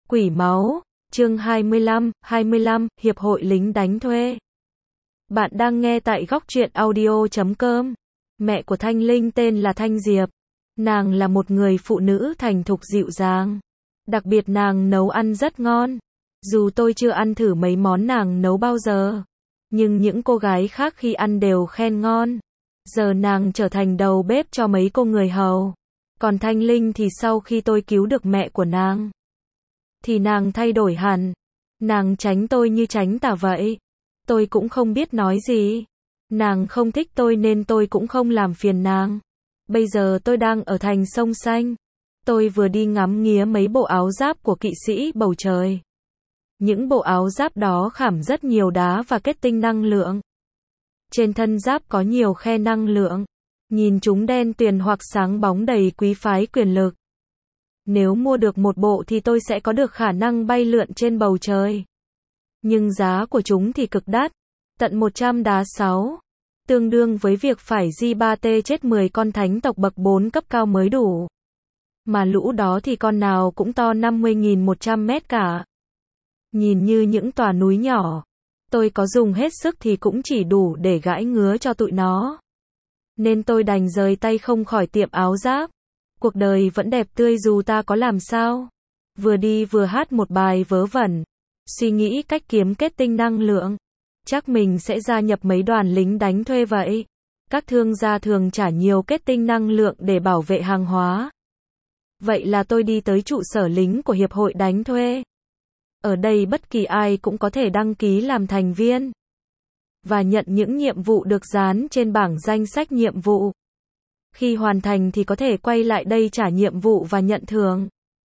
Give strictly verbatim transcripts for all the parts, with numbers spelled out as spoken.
Quỷ máu, chương hai mươi lăm, hai mươi lăm, Hiệp hội lính đánh thuê. Bạn đang nghe tại góc truyện audio chấm com. Mẹ của Thanh Linh tên là Thanh Diệp. Nàng là một người phụ nữ thành thục dịu dàng. Đặc biệt nàng nấu ăn rất ngon. Dù tôi chưa ăn thử mấy món nàng nấu bao giờ, nhưng những cô gái khác khi ăn đều khen ngon. Giờ nàng trở thành đầu bếp cho mấy cô người hầu. Còn Thanh Linh thì sau khi tôi cứu được mẹ của nàng, thì nàng thay đổi hẳn. Nàng tránh tôi như tránh tà vậy. Tôi cũng không biết nói gì. Nàng không thích tôi nên tôi cũng không làm phiền nàng. Bây giờ tôi đang ở thành Sông Xanh. Tôi vừa đi ngắm nghía mấy bộ áo giáp của kỵ sĩ bầu trời. Những bộ áo giáp đó khảm rất nhiều đá và kết tinh năng lượng. Trên thân giáp có nhiều khe năng lượng. Nhìn chúng đen tuyền hoặc sáng bóng đầy quý phái quyền lực. Nếu mua được một bộ thì tôi sẽ có được khả năng bay lượn trên bầu trời. Nhưng giá của chúng thì cực đắt. Tận một trăm đá sáu. Tương đương với việc phải di ba tê chết mười con thánh tộc bậc bốn cấp cao mới đủ. Mà lũ đó thì con nào cũng to năm mươi nghìn một trăm mét cả. Nhìn như những tòa núi nhỏ. Tôi có dùng hết sức thì cũng chỉ đủ để gãi ngứa cho tụi nó. Nên tôi đành rời tay không khỏi tiệm áo giáp. Cuộc đời vẫn đẹp tươi dù ta có làm sao. Vừa đi vừa hát một bài vớ vẩn. Suy nghĩ cách kiếm kết tinh năng lượng. Chắc mình sẽ gia nhập mấy đoàn lính đánh thuê vậy. Các thương gia thường trả nhiều kết tinh năng lượng để bảo vệ hàng hóa. Vậy là tôi đi tới trụ sở lính của Hiệp hội đánh thuê. Ở đây bất kỳ ai cũng có thể đăng ký làm thành viên. Và nhận những nhiệm vụ được dán trên bảng danh sách nhiệm vụ. Khi hoàn thành thì có thể quay lại đây trả nhiệm vụ và nhận thưởng.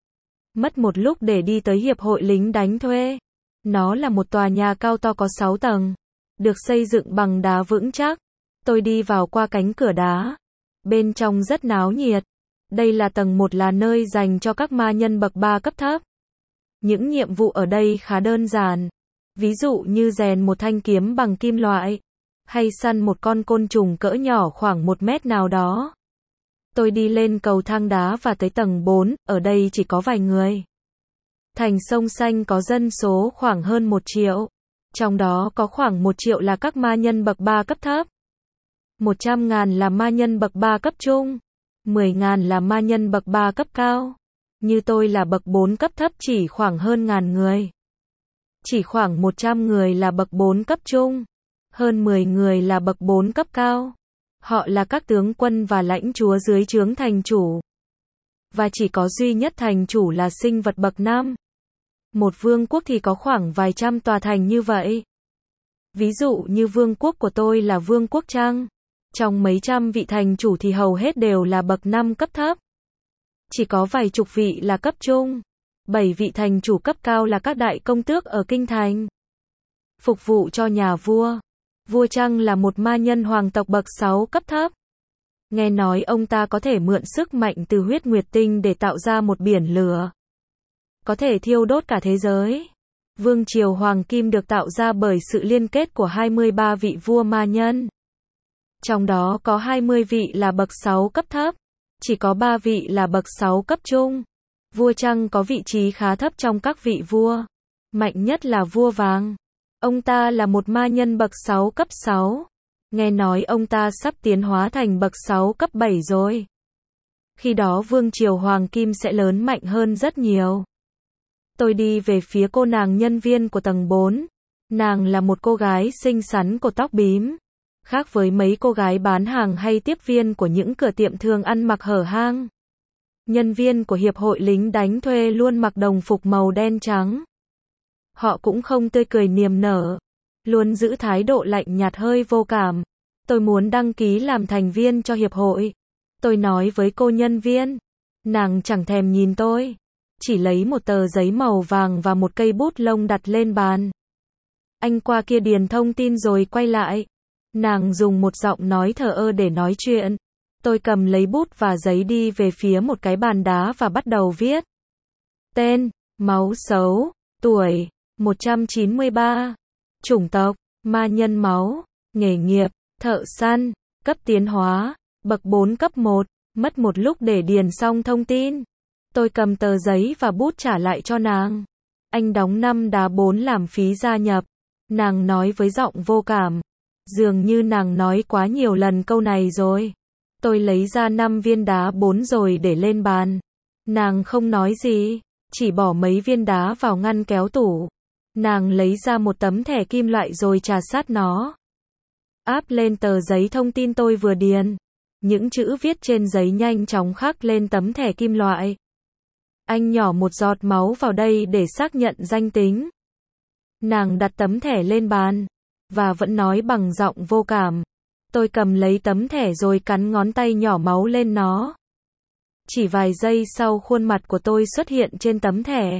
Mất một lúc để đi tới Hiệp hội lính đánh thuê. Nó là một tòa nhà cao to có sáu tầng. Được xây dựng bằng đá vững chắc. Tôi đi vào qua cánh cửa đá. Bên trong rất náo nhiệt. Đây là tầng một, là nơi dành cho các ma nhân bậc ba cấp thấp. Những nhiệm vụ ở đây khá đơn giản. Ví dụ như rèn một thanh kiếm bằng kim loại. Hay săn một con côn trùng cỡ nhỏ khoảng một mét nào đó. Tôi đi lên cầu thang đá và tới tầng bốn, ở đây chỉ có vài người. Thành Sông Xanh có dân số khoảng hơn một triệu. Trong đó có khoảng một triệu là các ma nhân bậc ba cấp thấp. một trăm ngàn là ma nhân bậc ba cấp trung. mười ngàn là ma nhân bậc ba cấp cao. Như tôi là bậc bốn cấp thấp chỉ khoảng hơn ngàn người. Chỉ khoảng một trăm người là bậc bốn cấp trung. Hơn mười người là bậc bốn cấp cao. Họ là các tướng quân và lãnh chúa dưới trướng thành chủ. Và chỉ có duy nhất thành chủ là sinh vật bậc năm. Một vương quốc thì có khoảng vài trăm tòa thành như vậy. Ví dụ như vương quốc của tôi là vương quốc Trăng. Trong mấy trăm vị thành chủ thì hầu hết đều là bậc năm cấp thấp. Chỉ có vài chục vị là cấp trung. Bảy vị thành chủ cấp cao là các đại công tước ở kinh thành. Phục vụ cho nhà vua. Vua Trăng là một ma nhân hoàng tộc bậc sáu cấp thấp. Nghe nói ông ta có thể mượn sức mạnh từ huyết nguyệt tinh để tạo ra một biển lửa. Có thể thiêu đốt cả thế giới. Vương triều Hoàng Kim được tạo ra bởi sự liên kết của hai mươi ba vị vua ma nhân. Trong đó có hai mươi vị là bậc sáu cấp thấp. Chỉ có ba vị là bậc sáu cấp trung. Vua Trăng có vị trí khá thấp trong các vị vua. Mạnh nhất là vua Vàng. Ông ta là một ma nhân bậc sáu cấp sáu. Nghe nói ông ta sắp tiến hóa thành bậc sáu cấp bảy rồi. Khi đó vương triều Hoàng Kim sẽ lớn mạnh hơn rất nhiều. Tôi đi về phía cô nàng nhân viên của tầng bốn. Nàng là một cô gái xinh xắn, cột tóc bím. Khác với mấy cô gái bán hàng hay tiếp viên của những cửa tiệm thường ăn mặc hở hang. Nhân viên của Hiệp hội lính đánh thuê luôn mặc đồng phục màu đen trắng. Họ cũng không tươi cười niềm nở. Luôn giữ thái độ lạnh nhạt hơi vô cảm. Tôi muốn đăng ký làm thành viên cho hiệp hội. Tôi nói với cô nhân viên. Nàng chẳng thèm nhìn tôi. Chỉ lấy một tờ giấy màu vàng và một cây bút lông đặt lên bàn. Anh qua kia điền thông tin rồi quay lại. Nàng dùng một giọng nói thờ ơ để nói chuyện. Tôi cầm lấy bút và giấy đi về phía một cái bàn đá và bắt đầu viết. Tên, máu xấu, tuổi, một trăm chín mươi ba. Chủng tộc, ma nhân máu. Nghề nghiệp, thợ săn. Cấp tiến hóa, bậc bốn cấp một. Mất một lúc để điền xong thông tin. Tôi cầm tờ giấy và bút trả lại cho nàng. Anh đóng năm đá bốn làm phí gia nhập. Nàng nói với giọng vô cảm. Dường như nàng nói quá nhiều lần câu này rồi. Tôi lấy ra năm viên đá bốn rồi để lên bàn. Nàng không nói gì, chỉ bỏ mấy viên đá vào ngăn kéo tủ. Nàng lấy ra một tấm thẻ kim loại rồi trà sát nó. Áp lên tờ giấy thông tin tôi vừa điền. Những chữ viết trên giấy nhanh chóng khắc lên tấm thẻ kim loại. Anh nhỏ một giọt máu vào đây để xác nhận danh tính. Nàng đặt tấm thẻ lên bàn, và vẫn nói bằng giọng vô cảm. Tôi cầm lấy tấm thẻ rồi cắn ngón tay nhỏ máu lên nó. Chỉ vài giây sau khuôn mặt của tôi xuất hiện trên tấm thẻ.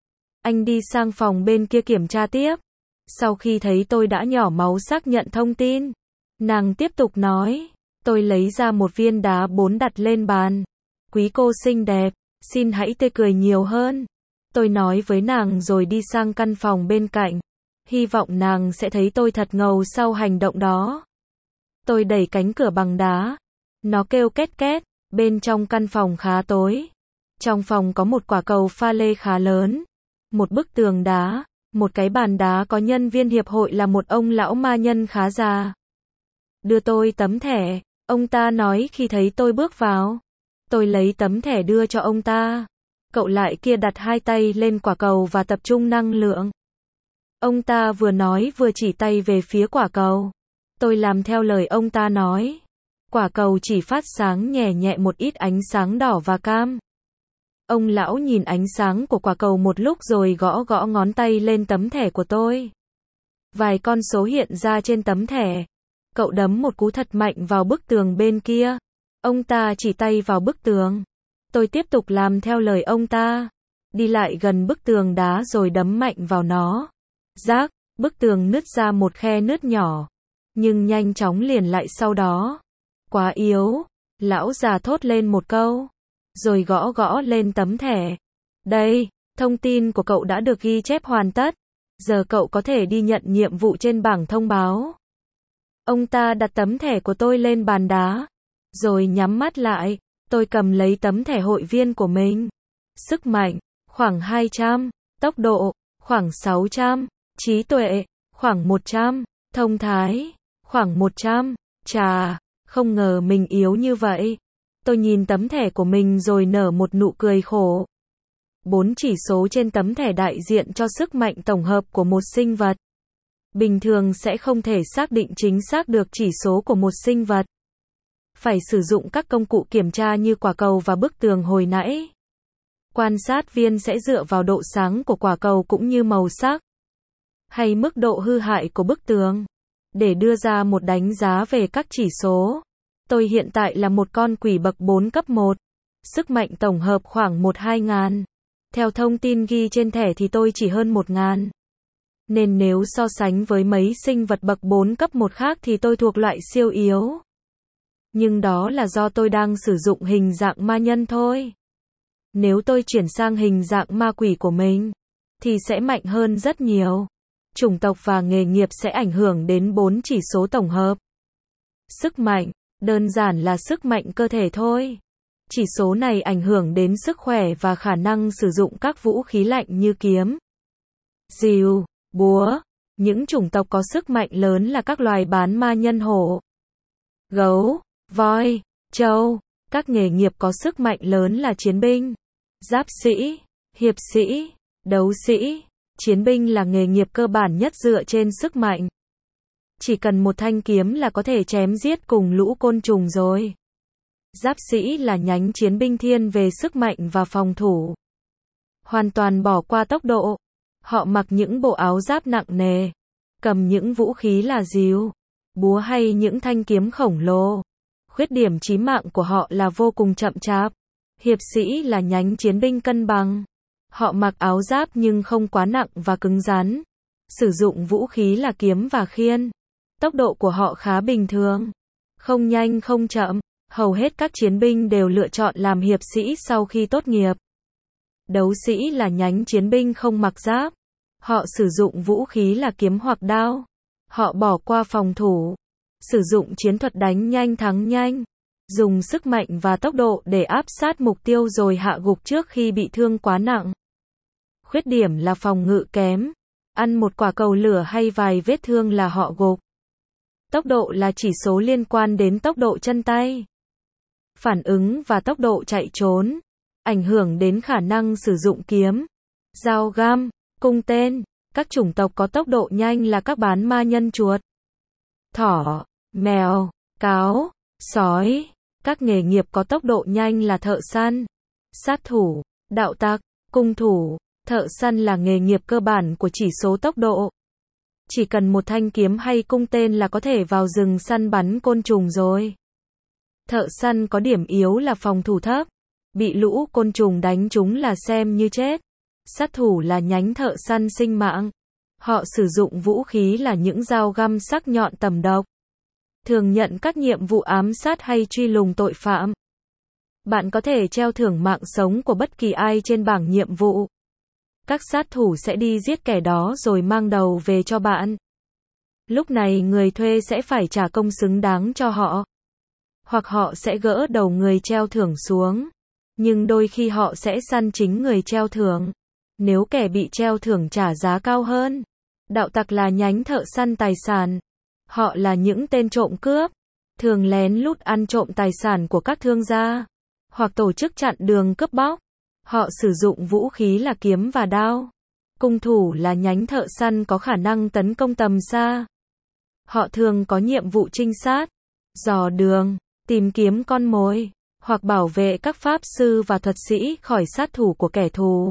Anh đi sang phòng bên kia kiểm tra tiếp. Sau khi thấy tôi đã nhỏ máu xác nhận thông tin, nàng tiếp tục nói. Tôi lấy ra một viên đá bốn đặt lên bàn. Quý cô xinh đẹp, xin hãy tươi cười nhiều hơn. Tôi nói với nàng rồi đi sang căn phòng bên cạnh. Hy vọng nàng sẽ thấy tôi thật ngầu sau hành động đó. Tôi đẩy cánh cửa bằng đá. Nó kêu két két. Bên trong căn phòng khá tối. Trong phòng có một quả cầu pha lê khá lớn. Một bức tường đá. Một cái bàn đá có nhân viên hiệp hội là một ông lão ma nhân khá già. Đưa tôi tấm thẻ. Ông ta nói khi thấy tôi bước vào. Tôi lấy tấm thẻ đưa cho ông ta. Cậu lại kia đặt hai tay lên quả cầu và tập trung năng lượng. Ông ta vừa nói vừa chỉ tay về phía quả cầu. Tôi làm theo lời ông ta nói. Quả cầu chỉ phát sáng nhẹ nhẹ một ít ánh sáng đỏ và cam. Ông lão nhìn ánh sáng của quả cầu một lúc rồi gõ gõ ngón tay lên tấm thẻ của tôi. Vài con số hiện ra trên tấm thẻ. Cậu đấm một cú thật mạnh vào bức tường bên kia. Ông ta chỉ tay vào bức tường. Tôi tiếp tục làm theo lời ông ta. Đi lại gần bức tường đá rồi đấm mạnh vào nó. Rác, bức tường nứt ra một khe nứt nhỏ. Nhưng nhanh chóng liền lại sau đó. Quá yếu. Lão già thốt lên một câu. Rồi gõ gõ lên tấm thẻ. Đây, thông tin của cậu đã được ghi chép hoàn tất. Giờ cậu có thể đi nhận nhiệm vụ trên bảng thông báo. Ông ta đặt tấm thẻ của tôi lên bàn đá. Rồi nhắm mắt lại. Tôi cầm lấy tấm thẻ hội viên của mình. Sức mạnh, khoảng hai trăm. Tốc độ, khoảng sáu trăm. Trí tuệ, khoảng một trăm. Thông thái, khoảng một trăm. Chà, không ngờ mình yếu như vậy. Tôi nhìn tấm thẻ của mình rồi nở một nụ cười khổ. Bốn chỉ số trên tấm thẻ đại diện cho sức mạnh tổng hợp của một sinh vật. Bình thường sẽ không thể xác định chính xác được chỉ số của một sinh vật. Phải sử dụng các công cụ kiểm tra như quả cầu và bức tường hồi nãy. Quan sát viên sẽ dựa vào độ sáng của quả cầu cũng như màu sắc, hay mức độ hư hại của bức tường, để đưa ra một đánh giá về các chỉ số. Tôi hiện tại là một con quỷ bậc bốn cấp một. Sức mạnh tổng hợp khoảng một hai ngàn. Theo thông tin ghi trên thẻ thì tôi chỉ hơn một ngàn. Nên nếu so sánh với mấy sinh vật bậc bốn cấp một khác thì tôi thuộc loại siêu yếu. Nhưng đó là do tôi đang sử dụng hình dạng ma nhân thôi. Nếu tôi chuyển sang hình dạng ma quỷ của mình, thì sẽ mạnh hơn rất nhiều. Chủng tộc và nghề nghiệp sẽ ảnh hưởng đến bốn chỉ số tổng hợp. Sức mạnh, đơn giản là sức mạnh cơ thể thôi. Chỉ số này ảnh hưởng đến sức khỏe và khả năng sử dụng các vũ khí lạnh như kiếm, rìu, búa. Những chủng tộc có sức mạnh lớn là các loài bán ma nhân hổ, gấu, voi, trâu. Các nghề nghiệp có sức mạnh lớn là chiến binh, giáp sĩ, hiệp sĩ, đấu sĩ. Chiến binh là nghề nghiệp cơ bản nhất dựa trên sức mạnh. Chỉ cần một thanh kiếm là có thể chém giết cùng lũ côn trùng rồi. Giáp sĩ là nhánh chiến binh thiên về sức mạnh và phòng thủ. Hoàn toàn bỏ qua tốc độ. Họ mặc những bộ áo giáp nặng nề, cầm những vũ khí là rìu, búa hay những thanh kiếm khổng lồ. Khuyết điểm chí mạng của họ là vô cùng chậm chạp. Hiệp sĩ là nhánh chiến binh cân bằng. Họ mặc áo giáp nhưng không quá nặng và cứng rắn. Sử dụng vũ khí là kiếm và khiên. Tốc độ của họ khá bình thường. Không nhanh không chậm. Hầu hết các chiến binh đều lựa chọn làm hiệp sĩ sau khi tốt nghiệp. Đấu sĩ là nhánh chiến binh không mặc giáp. Họ sử dụng vũ khí là kiếm hoặc đao. Họ bỏ qua phòng thủ. Sử dụng chiến thuật đánh nhanh thắng nhanh. Dùng sức mạnh và tốc độ để áp sát mục tiêu rồi hạ gục trước khi bị thương quá nặng. khuyết điểm là phòng ngự kém. Ăn một quả cầu lửa hay vài vết thương là họ gục. Tốc độ là chỉ số liên quan đến tốc độ chân tay, phản ứng và tốc độ chạy trốn, ảnh hưởng đến khả năng sử dụng kiếm, dao găm, cung tên. Các chủng tộc có tốc độ nhanh là các bán ma nhân chuột, thỏ, mèo, cáo, sói. Các nghề nghiệp có tốc độ nhanh là thợ săn, sát thủ, đạo tặc, cung thủ. Thợ săn là nghề nghiệp cơ bản của chỉ số tốc độ. Chỉ cần một thanh kiếm hay cung tên là có thể vào rừng săn bắn côn trùng rồi. Thợ săn có điểm yếu là phòng thủ thấp. Bị lũ côn trùng đánh trúng là xem như chết. Sát thủ là nhánh thợ săn sinh mạng. Họ sử dụng vũ khí là những dao găm sắc nhọn tầm độc. Thường nhận các nhiệm vụ ám sát hay truy lùng tội phạm. Bạn có thể treo thưởng mạng sống của bất kỳ ai trên bảng nhiệm vụ. Các sát thủ sẽ đi giết kẻ đó rồi mang đầu về cho bạn. Lúc này người thuê sẽ phải trả công xứng đáng cho họ. Hoặc họ sẽ gỡ đầu người treo thưởng xuống. Nhưng đôi khi họ sẽ săn chính người treo thưởng. Nếu kẻ bị treo thưởng trả giá cao hơn. Đạo tặc là nhánh thợ săn tài sản. Họ là những tên trộm cướp. Thường lén lút ăn trộm tài sản của các thương gia. Hoặc tổ chức chặn đường cướp bóc. Họ sử dụng vũ khí là kiếm và đao. Cung thủ là nhánh thợ săn có khả năng tấn công tầm xa. Họ thường có nhiệm vụ trinh sát, dò đường, tìm kiếm con mồi, hoặc bảo vệ các pháp sư và thuật sĩ khỏi sát thủ của kẻ thù.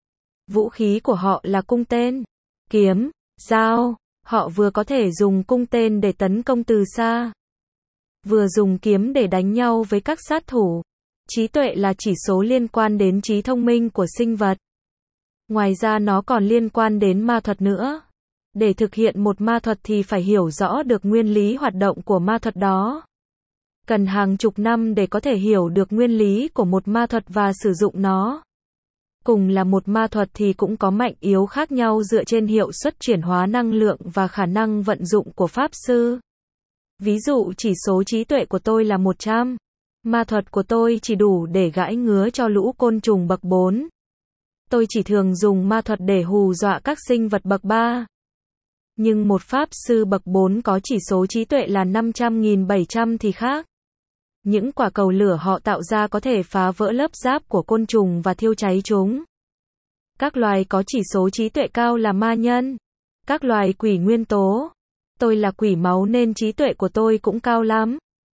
Vũ khí của họ là cung tên, kiếm, dao. Họ vừa có thể dùng cung tên để tấn công từ xa, vừa dùng kiếm để đánh nhau với các sát thủ. Trí tuệ là chỉ số liên quan đến trí thông minh của sinh vật. Ngoài ra nó còn liên quan đến ma thuật nữa. Để thực hiện một ma thuật thì phải hiểu rõ được nguyên lý hoạt động của ma thuật đó. Cần hàng chục năm để có thể hiểu được nguyên lý của một ma thuật và sử dụng nó. Cùng là một ma thuật thì cũng có mạnh yếu khác nhau dựa trên hiệu suất chuyển hóa năng lượng và khả năng vận dụng của pháp sư. Ví dụ chỉ số trí tuệ của tôi là một trăm. Ma thuật của tôi chỉ đủ để gãi ngứa cho lũ côn trùng bậc bốn. Tôi chỉ thường dùng ma thuật để hù dọa các sinh vật bậc ba. Nhưng một pháp sư bậc bốn có chỉ số trí tuệ là năm trăm nghìn bảy trăm thì khác. Những quả cầu lửa họ tạo ra có thể phá vỡ lớp giáp của côn trùng và thiêu cháy chúng. Các loài có chỉ số trí tuệ cao là ma nhân. Các loài quỷ nguyên tố. Tôi là quỷ máu nên trí tuệ của tôi cũng cao lắm.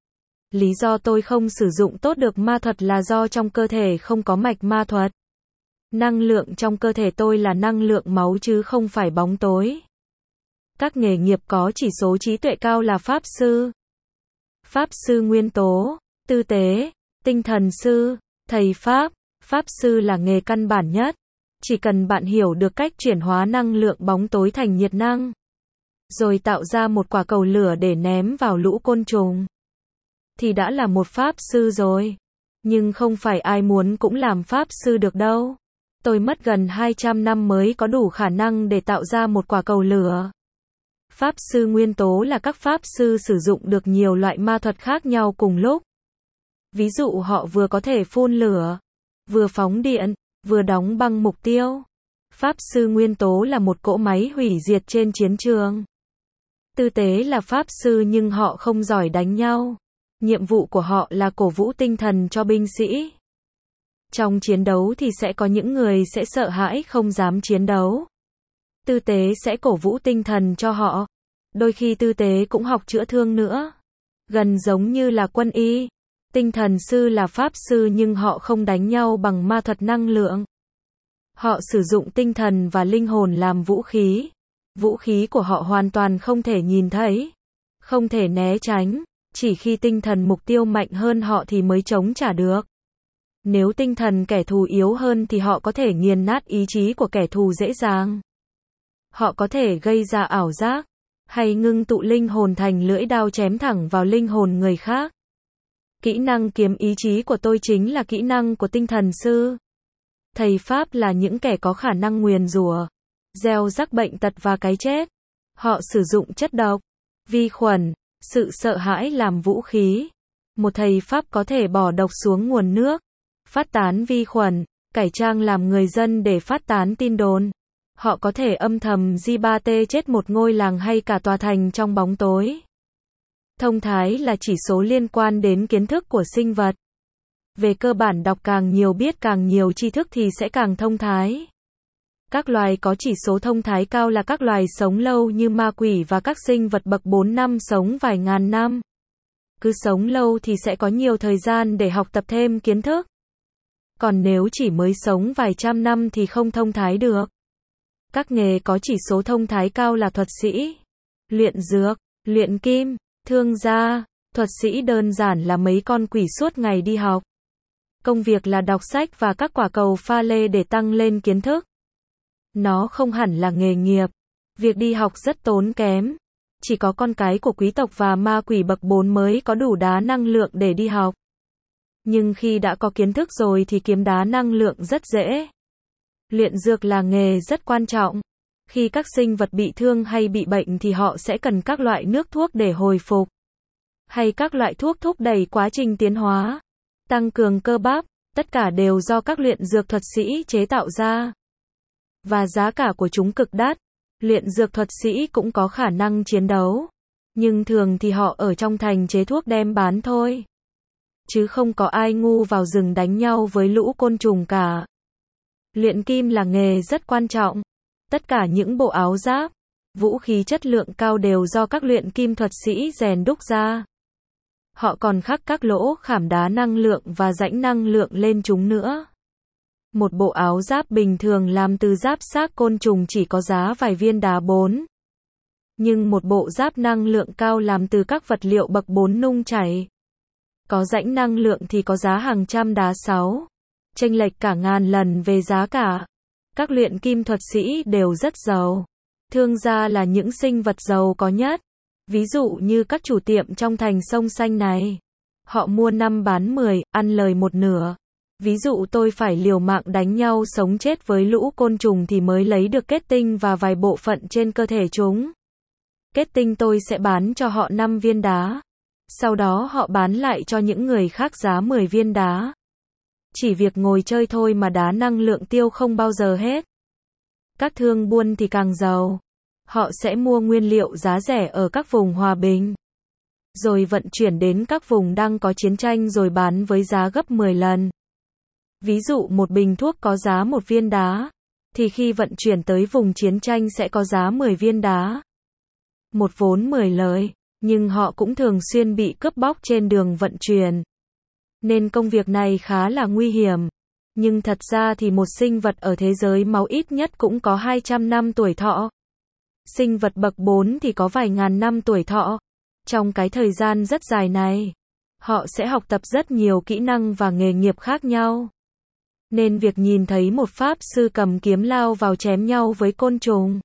Lý do tôi không sử dụng tốt được ma thuật là do trong cơ thể không có mạch ma thuật. Năng lượng trong cơ thể tôi là năng lượng máu chứ không phải bóng tối. Các nghề nghiệp có chỉ số trí tuệ cao là pháp sư, pháp sư nguyên tố, tư tế, tinh thần sư, thầy pháp. Pháp sư là nghề căn bản nhất. Chỉ cần bạn hiểu được cách chuyển hóa năng lượng bóng tối thành nhiệt năng, rồi tạo ra một quả cầu lửa để ném vào lũ côn trùng, thì đã là một pháp sư rồi. Nhưng không phải ai muốn cũng làm pháp sư được đâu. Tôi mất gần hai trăm năm mới có đủ khả năng để tạo ra một quả cầu lửa. Pháp sư nguyên tố là các pháp sư sử dụng được nhiều loại ma thuật khác nhau cùng lúc. Ví dụ họ vừa có thể phun lửa, vừa phóng điện, vừa đóng băng mục tiêu. Pháp sư nguyên tố là một cỗ máy hủy diệt trên chiến trường. Tư tế là pháp sư nhưng họ không giỏi đánh nhau. Nhiệm vụ của họ là cổ vũ tinh thần cho binh sĩ. Trong chiến đấu thì sẽ có những người sẽ sợ hãi không dám chiến đấu. Tư tế sẽ cổ vũ tinh thần cho họ. Đôi khi tư tế cũng học chữa thương nữa. Gần giống như là quân y. Tinh thần sư là pháp sư nhưng họ không đánh nhau bằng ma thuật năng lượng. Họ sử dụng tinh thần và linh hồn làm vũ khí. Vũ khí của họ hoàn toàn không thể nhìn thấy, không thể né tránh. Chỉ khi tinh thần mục tiêu mạnh hơn họ thì mới chống trả được. Nếu tinh thần kẻ thù yếu hơn thì họ có thể nghiền nát ý chí của kẻ thù dễ dàng. Họ có thể gây ra ảo giác, hay ngưng tụ linh hồn thành lưỡi đao chém thẳng vào linh hồn người khác. Kỹ năng kiếm ý chí của tôi chính là kỹ năng của tinh thần sư. Thầy Pháp là những kẻ có khả năng nguyền rủa, gieo rắc bệnh tật và cái chết. Họ sử dụng chất độc, vi khuẩn, sự sợ hãi làm vũ khí. Một thầy Pháp có thể bỏ độc xuống nguồn nước, phát tán vi khuẩn, cải trang làm người dân để phát tán tin đồn. Họ có thể âm thầm gi ba tê chết một ngôi làng hay cả tòa thành trong bóng tối. Thông thái là chỉ số liên quan đến kiến thức của sinh vật. Về cơ bản đọc càng nhiều biết càng nhiều tri thức thì sẽ càng thông thái. Các loài có chỉ số thông thái cao là các loài sống lâu như ma quỷ và các sinh vật bậc bốn năm sống vài ngàn năm. Cứ sống lâu thì sẽ có nhiều thời gian để học tập thêm kiến thức. Còn nếu chỉ mới sống vài trăm năm thì không thông thái được. Các nghề có chỉ số thông thái cao là thuật sĩ, luyện dược, luyện kim, thương gia. Thuật sĩ đơn giản là mấy con quỷ suốt ngày đi học. Công việc là đọc sách và các quả cầu pha lê để tăng lên kiến thức. Nó không hẳn là nghề nghiệp. Việc đi học rất tốn kém. Chỉ có con cái của quý tộc và ma quỷ bậc bốn mới có đủ đá năng lượng để đi học. Nhưng khi đã có kiến thức rồi thì kiếm đá năng lượng rất dễ. Luyện dược là nghề rất quan trọng. Khi các sinh vật bị thương hay bị bệnh thì họ sẽ cần các loại nước thuốc để hồi phục. Hay các loại thuốc thúc đẩy quá trình tiến hóa, tăng cường cơ bắp, tất cả đều do các luyện dược thuật sĩ chế tạo ra. Và giá cả của chúng cực đắt. Luyện dược thuật sĩ cũng có khả năng chiến đấu. Nhưng thường thì họ ở trong thành chế thuốc đem bán thôi. Chứ không có ai ngu vào rừng đánh nhau với lũ côn trùng cả. Luyện kim là nghề rất quan trọng. Tất cả những bộ áo giáp, vũ khí chất lượng cao đều do các luyện kim thuật sĩ rèn đúc ra. Họ còn khắc các lỗ khảm đá năng lượng và rãnh năng lượng lên chúng nữa. Một bộ áo giáp bình thường làm từ giáp xác côn trùng chỉ có giá vài viên đá bốn. Nhưng một bộ giáp năng lượng cao làm từ các vật liệu bậc bốn nung chảy, có rãnh năng lượng thì có giá hàng trăm đá sáu. Chênh lệch cả ngàn lần về giá cả. Các luyện kim thuật sĩ đều rất giàu. Thương gia là những sinh vật giàu có nhất. Ví dụ như các chủ tiệm trong thành sông xanh này. Họ mua năm bán mười, ăn lời một nửa. Ví dụ tôi phải liều mạng đánh nhau sống chết với lũ côn trùng thì mới lấy được kết tinh và vài bộ phận trên cơ thể chúng. Kết tinh tôi sẽ bán cho họ năm viên đá. Sau đó họ bán lại cho những người khác giá mười viên đá. Chỉ việc ngồi chơi thôi mà đá năng lượng tiêu không bao giờ hết. Các thương buôn thì càng giàu. Họ sẽ mua nguyên liệu giá rẻ ở các vùng hòa bình, rồi vận chuyển đến các vùng đang có chiến tranh rồi bán với giá gấp mười lần. Ví dụ một bình thuốc có giá một viên đá, thì khi vận chuyển tới vùng chiến tranh sẽ có giá mười viên đá. Một vốn mười lời, nhưng họ cũng thường xuyên bị cướp bóc trên đường vận chuyển. Nên công việc này khá là nguy hiểm. Nhưng thật ra thì một sinh vật ở thế giới máu ít nhất cũng có hai trăm năm tuổi thọ. Sinh vật bậc bốn thì có vài ngàn năm tuổi thọ. Trong cái thời gian rất dài này, họ sẽ học tập rất nhiều kỹ năng và nghề nghiệp khác nhau. Nên việc nhìn thấy một pháp sư cầm kiếm lao vào chém nhau với côn trùng,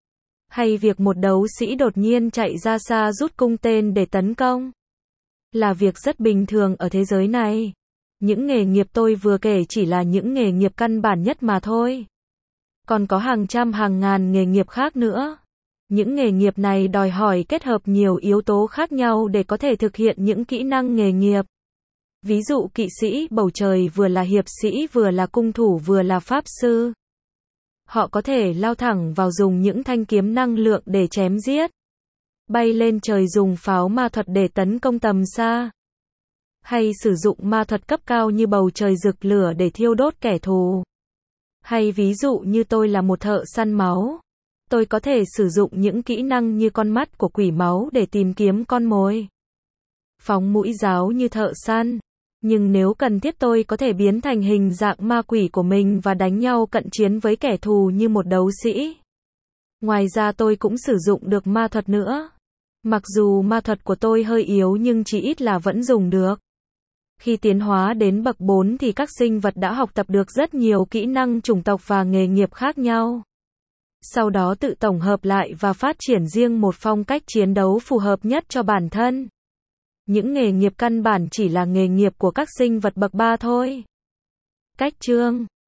hay việc một đấu sĩ đột nhiên chạy ra xa rút cung tên để tấn công, là việc rất bình thường ở thế giới này. Những nghề nghiệp tôi vừa kể chỉ là những nghề nghiệp căn bản nhất mà thôi. Còn có hàng trăm hàng ngàn nghề nghiệp khác nữa. Những nghề nghiệp này đòi hỏi kết hợp nhiều yếu tố khác nhau để có thể thực hiện những kỹ năng nghề nghiệp. Ví dụ kỵ sĩ bầu trời vừa là hiệp sĩ vừa là cung thủ vừa là pháp sư. Họ có thể lao thẳng vào dùng những thanh kiếm năng lượng để chém giết. Bay lên trời dùng pháo ma thuật để tấn công tầm xa. Hay sử dụng ma thuật cấp cao như bầu trời rực lửa để thiêu đốt kẻ thù. Hay ví dụ như tôi là một thợ săn máu. Tôi có thể sử dụng những kỹ năng như con mắt của quỷ máu để tìm kiếm con mồi. Phóng mũi giáo như thợ săn. Nhưng nếu cần thiết tôi có thể biến thành hình dạng ma quỷ của mình và đánh nhau cận chiến với kẻ thù như một đấu sĩ. Ngoài ra tôi cũng sử dụng được ma thuật nữa. Mặc dù ma thuật của tôi hơi yếu nhưng chỉ ít là vẫn dùng được. Khi tiến hóa đến bậc bốn thì các sinh vật đã học tập được rất nhiều kỹ năng chủng tộc và nghề nghiệp khác nhau. Sau đó tự tổng hợp lại và phát triển riêng một phong cách chiến đấu phù hợp nhất cho bản thân. Những nghề nghiệp căn bản chỉ là nghề nghiệp của các sinh vật bậc ba thôi. Cách chương